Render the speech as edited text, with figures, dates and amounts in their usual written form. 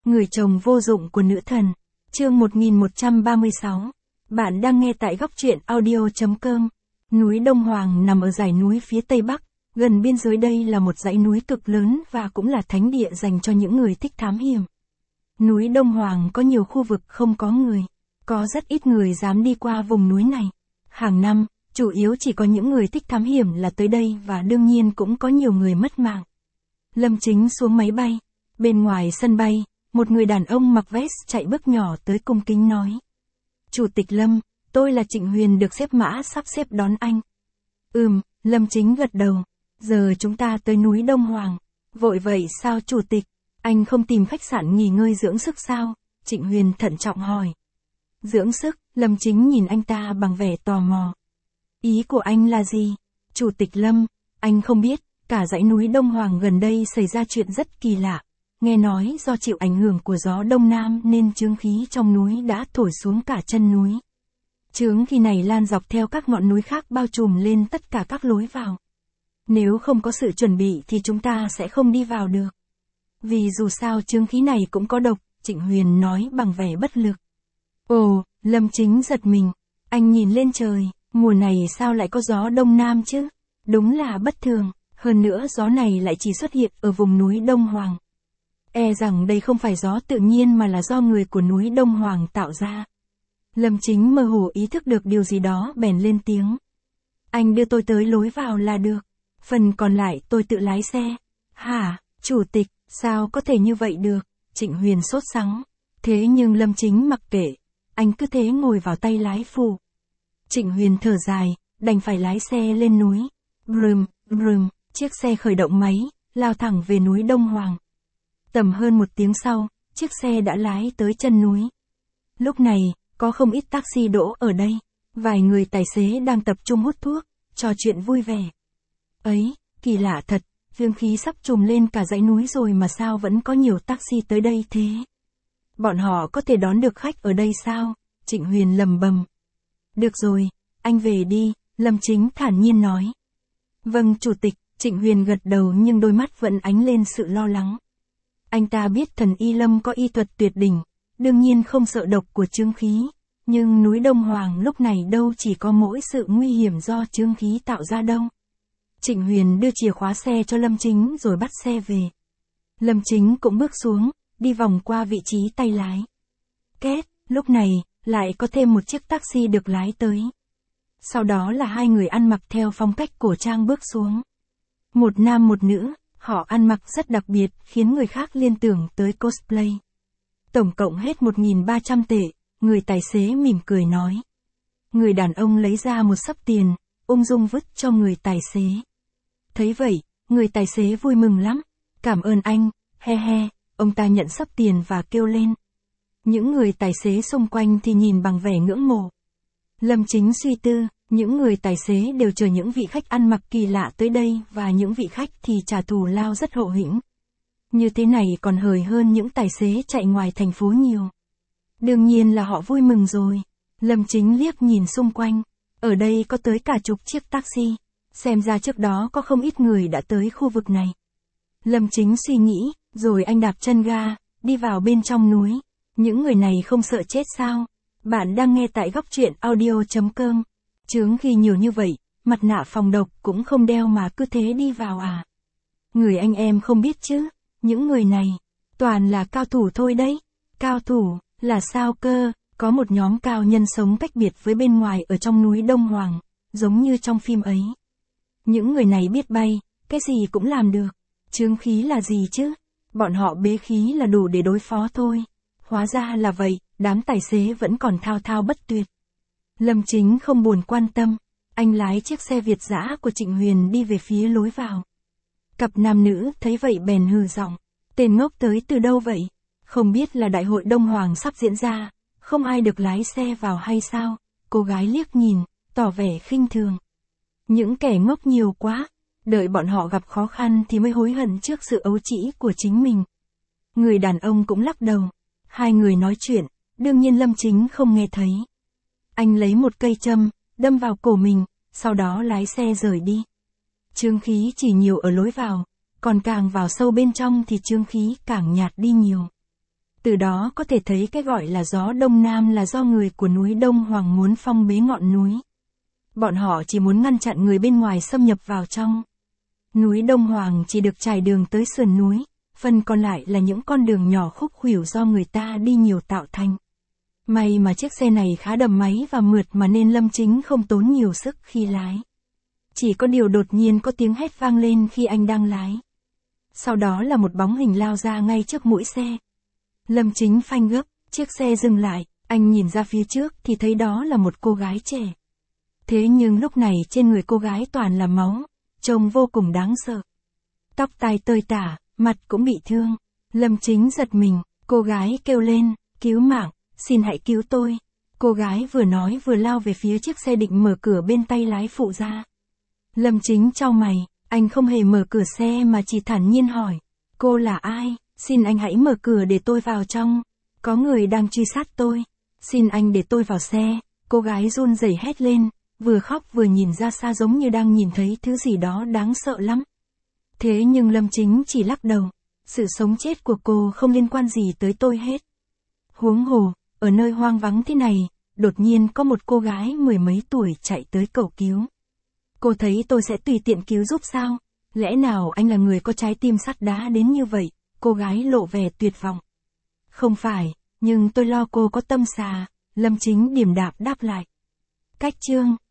Người chồng vô dụng của nữ thần. Chương 1136. Bạn đang nghe tại góc truyện audio.com. Núi Đông Hoàng nằm ở dãy núi phía tây bắc, gần biên giới. Đây là một dãy núi cực lớn và cũng là thánh địa dành cho những người thích thám hiểm. Núi Đông Hoàng có nhiều khu vực không có người. Có rất ít người dám đi qua vùng núi này. Hàng năm, chủ yếu chỉ có những người thích thám hiểm là tới đây và đương nhiên cũng có nhiều người mất mạng. Lâm Chính xuống máy bay. Bên ngoài sân bay, một người đàn ông mặc vest chạy bước nhỏ tới cung kính nói. Chủ tịch Lâm, tôi là Trịnh Huyền được xếp mã sắp xếp đón anh. Lâm Chính gật đầu. Giờ chúng ta tới núi Đông Hoàng. Vội vậy sao chủ tịch? Anh không tìm khách sạn nghỉ ngơi dưỡng sức sao? Trịnh Huyền thận trọng hỏi. Dưỡng sức, Lâm Chính nhìn anh ta bằng vẻ tò mò. Ý của anh là gì? Chủ tịch Lâm, anh không biết, cả dãy núi Đông Hoàng gần đây xảy ra chuyện rất kỳ lạ. Nghe nói do chịu ảnh hưởng của gió Đông Nam nên chướng khí trong núi đã thổi xuống cả chân núi. Chướng khí này lan dọc theo các ngọn núi khác bao trùm lên tất cả các lối vào. Nếu không có sự chuẩn bị thì chúng ta sẽ không đi vào được. Vì dù sao chướng khí này cũng có độc, Trịnh Huyền nói bằng vẻ bất lực. Ồ, Lâm Chính giật mình. Anh nhìn lên trời, mùa này sao lại có gió Đông Nam chứ? Đúng là bất thường, hơn nữa gió này lại chỉ xuất hiện ở vùng núi Đông Hoàng. E rằng đây không phải gió tự nhiên mà là do người của núi Đông Hoàng tạo ra. Lâm Chính mơ hồ ý thức được điều gì đó bèn lên tiếng. Anh đưa tôi tới lối vào là được. Phần còn lại tôi tự lái xe. Hả, chủ tịch, sao có thể như vậy được? Trịnh Huyền sốt sắng. Thế nhưng Lâm Chính mặc kệ. Anh cứ thế ngồi vào tay lái phụ. Trịnh Huyền thở dài, đành phải lái xe lên núi. Brum, chiếc xe khởi động máy, lao thẳng về núi Đông Hoàng. Tầm hơn một tiếng sau, chiếc xe đã lái tới chân núi. Lúc này, có không ít taxi đỗ ở đây. Vài người tài xế đang tập trung hút thuốc, trò chuyện vui vẻ. Ấy, kỳ lạ thật, dương khí sắp trùm lên cả dãy núi rồi mà sao vẫn có nhiều taxi tới đây thế? Bọn họ có thể đón được khách ở đây sao? Trịnh Huyền lầm bầm. Được rồi, anh về đi, Lâm Chính thản nhiên nói. Vâng chủ tịch, Trịnh Huyền gật đầu nhưng đôi mắt vẫn ánh lên sự lo lắng. Anh ta biết thần y Lâm có y thuật tuyệt đỉnh, đương nhiên không sợ độc của chướng khí, nhưng núi Đông Hoàng lúc này đâu chỉ có mỗi sự nguy hiểm do chướng khí tạo ra đâu. Trịnh Huyền đưa chìa khóa xe cho Lâm Chính rồi bắt xe về. Lâm Chính cũng bước xuống, đi vòng qua vị trí tay lái. Két, lúc này, lại có thêm một chiếc taxi được lái tới. Sau đó là hai người ăn mặc theo phong cách cổ trang bước xuống. Một nam một nữ, họ ăn mặc rất đặc biệt khiến người khác liên tưởng tới cosplay. Tổng cộng hết 1.300 tệ, người tài xế mỉm cười nói. Người đàn ông lấy ra một xấp tiền, ung dung vứt cho người tài xế. Thấy vậy, người tài xế vui mừng lắm. Cảm ơn anh, he he, ông ta nhận xấp tiền và kêu lên. Những người tài xế xung quanh thì nhìn bằng vẻ ngưỡng mộ. Lâm Chính suy tư, những người tài xế đều chờ những vị khách ăn mặc kỳ lạ tới đây và những vị khách thì trả thù lao rất hậu hĩnh. Như thế này còn hời hơn những tài xế chạy ngoài thành phố nhiều. Đương nhiên là họ vui mừng rồi. Lâm Chính liếc nhìn xung quanh. Ở đây có tới cả chục chiếc taxi. Xem ra trước đó có không ít người đã tới khu vực này. Lâm Chính suy nghĩ, rồi anh đạp chân ga, đi vào bên trong núi. Những người này không sợ chết sao? Bạn đang nghe tại góc truyện audio.com. Chướng khi nhiều như vậy, mặt nạ phòng độc cũng không đeo mà cứ thế đi vào à? Người anh em không biết chứ, những người này, toàn là cao thủ thôi đấy. Cao thủ, là sao cơ? Có một nhóm cao nhân sống tách biệt với bên ngoài ở trong núi Đông Hoàng, giống như trong phim ấy. Những người này biết bay, cái gì cũng làm được. Chướng khí là gì chứ? Bọn họ bế khí là đủ để đối phó thôi. Hóa ra là vậy, đám tài xế vẫn còn thao thao bất tuyệt. Lâm Chính không buồn quan tâm, anh lái chiếc xe Việt dã của Trịnh Huyền đi về phía lối vào. Cặp nam nữ thấy vậy bèn hừ giọng, tên ngốc tới từ đâu vậy? Không biết là đại hội Đông Hoàng sắp diễn ra, không ai được lái xe vào hay sao? Cô gái liếc nhìn, tỏ vẻ khinh thường. Những kẻ ngốc nhiều quá, đợi bọn họ gặp khó khăn thì mới hối hận trước sự ấu trĩ của chính mình. Người đàn ông cũng lắc đầu. Hai người nói chuyện, đương nhiên Lâm Chính không nghe thấy. Anh lấy một cây châm, đâm vào cổ mình, sau đó lái xe rời đi. Chướng khí chỉ nhiều ở lối vào, còn càng vào sâu bên trong thì chướng khí càng nhạt đi nhiều. Từ đó có thể thấy cái gọi là gió Đông Nam là do người của núi Đông Hoàng muốn phong bế ngọn núi. Bọn họ chỉ muốn ngăn chặn người bên ngoài xâm nhập vào trong. Núi Đông Hoàng chỉ được trải đường tới sườn núi, phần còn lại là những con đường nhỏ khúc khuỷu do người ta đi nhiều tạo thành. May mà chiếc xe này khá đầm máy và mượt mà nên Lâm Chính không tốn nhiều sức khi lái. Chỉ có điều đột nhiên có tiếng hét vang lên khi anh đang lái. Sau đó là một bóng hình lao ra ngay trước mũi xe. Lâm Chính phanh gấp, chiếc xe dừng lại, anh nhìn ra phía trước thì thấy đó là một cô gái trẻ. Thế nhưng lúc này trên người cô gái toàn là máu, trông vô cùng đáng sợ. Tóc tai tơi tả, mặt cũng bị thương. Lâm Chính giật mình, cô gái kêu lên, cứu mạng, xin hãy cứu tôi. Cô gái vừa nói vừa lao về phía chiếc xe định mở cửa bên tay lái phụ ra. Lâm Chính chau mày, anh không hề mở cửa xe mà chỉ thản nhiên hỏi, cô là ai, xin anh hãy mở cửa để tôi vào trong, có người đang truy sát tôi, xin anh để tôi vào xe. Cô gái run rẩy hét lên, vừa khóc vừa nhìn ra xa giống như đang nhìn thấy thứ gì đó đáng sợ lắm. Thế nhưng Lâm Chính chỉ lắc đầu, sự sống chết của cô không liên quan gì tới tôi hết. Huống hồ, ở nơi hoang vắng thế này, đột nhiên có một cô gái mười mấy tuổi chạy tới cầu cứu. Cô thấy tôi sẽ tùy tiện cứu giúp sao? Lẽ nào anh là người có trái tim sắt đá đến như vậy? Cô gái lộ vẻ tuyệt vọng. Không phải, nhưng tôi lo cô có tâm xà, Lâm Chính điềm đạm đáp lại. Cách chương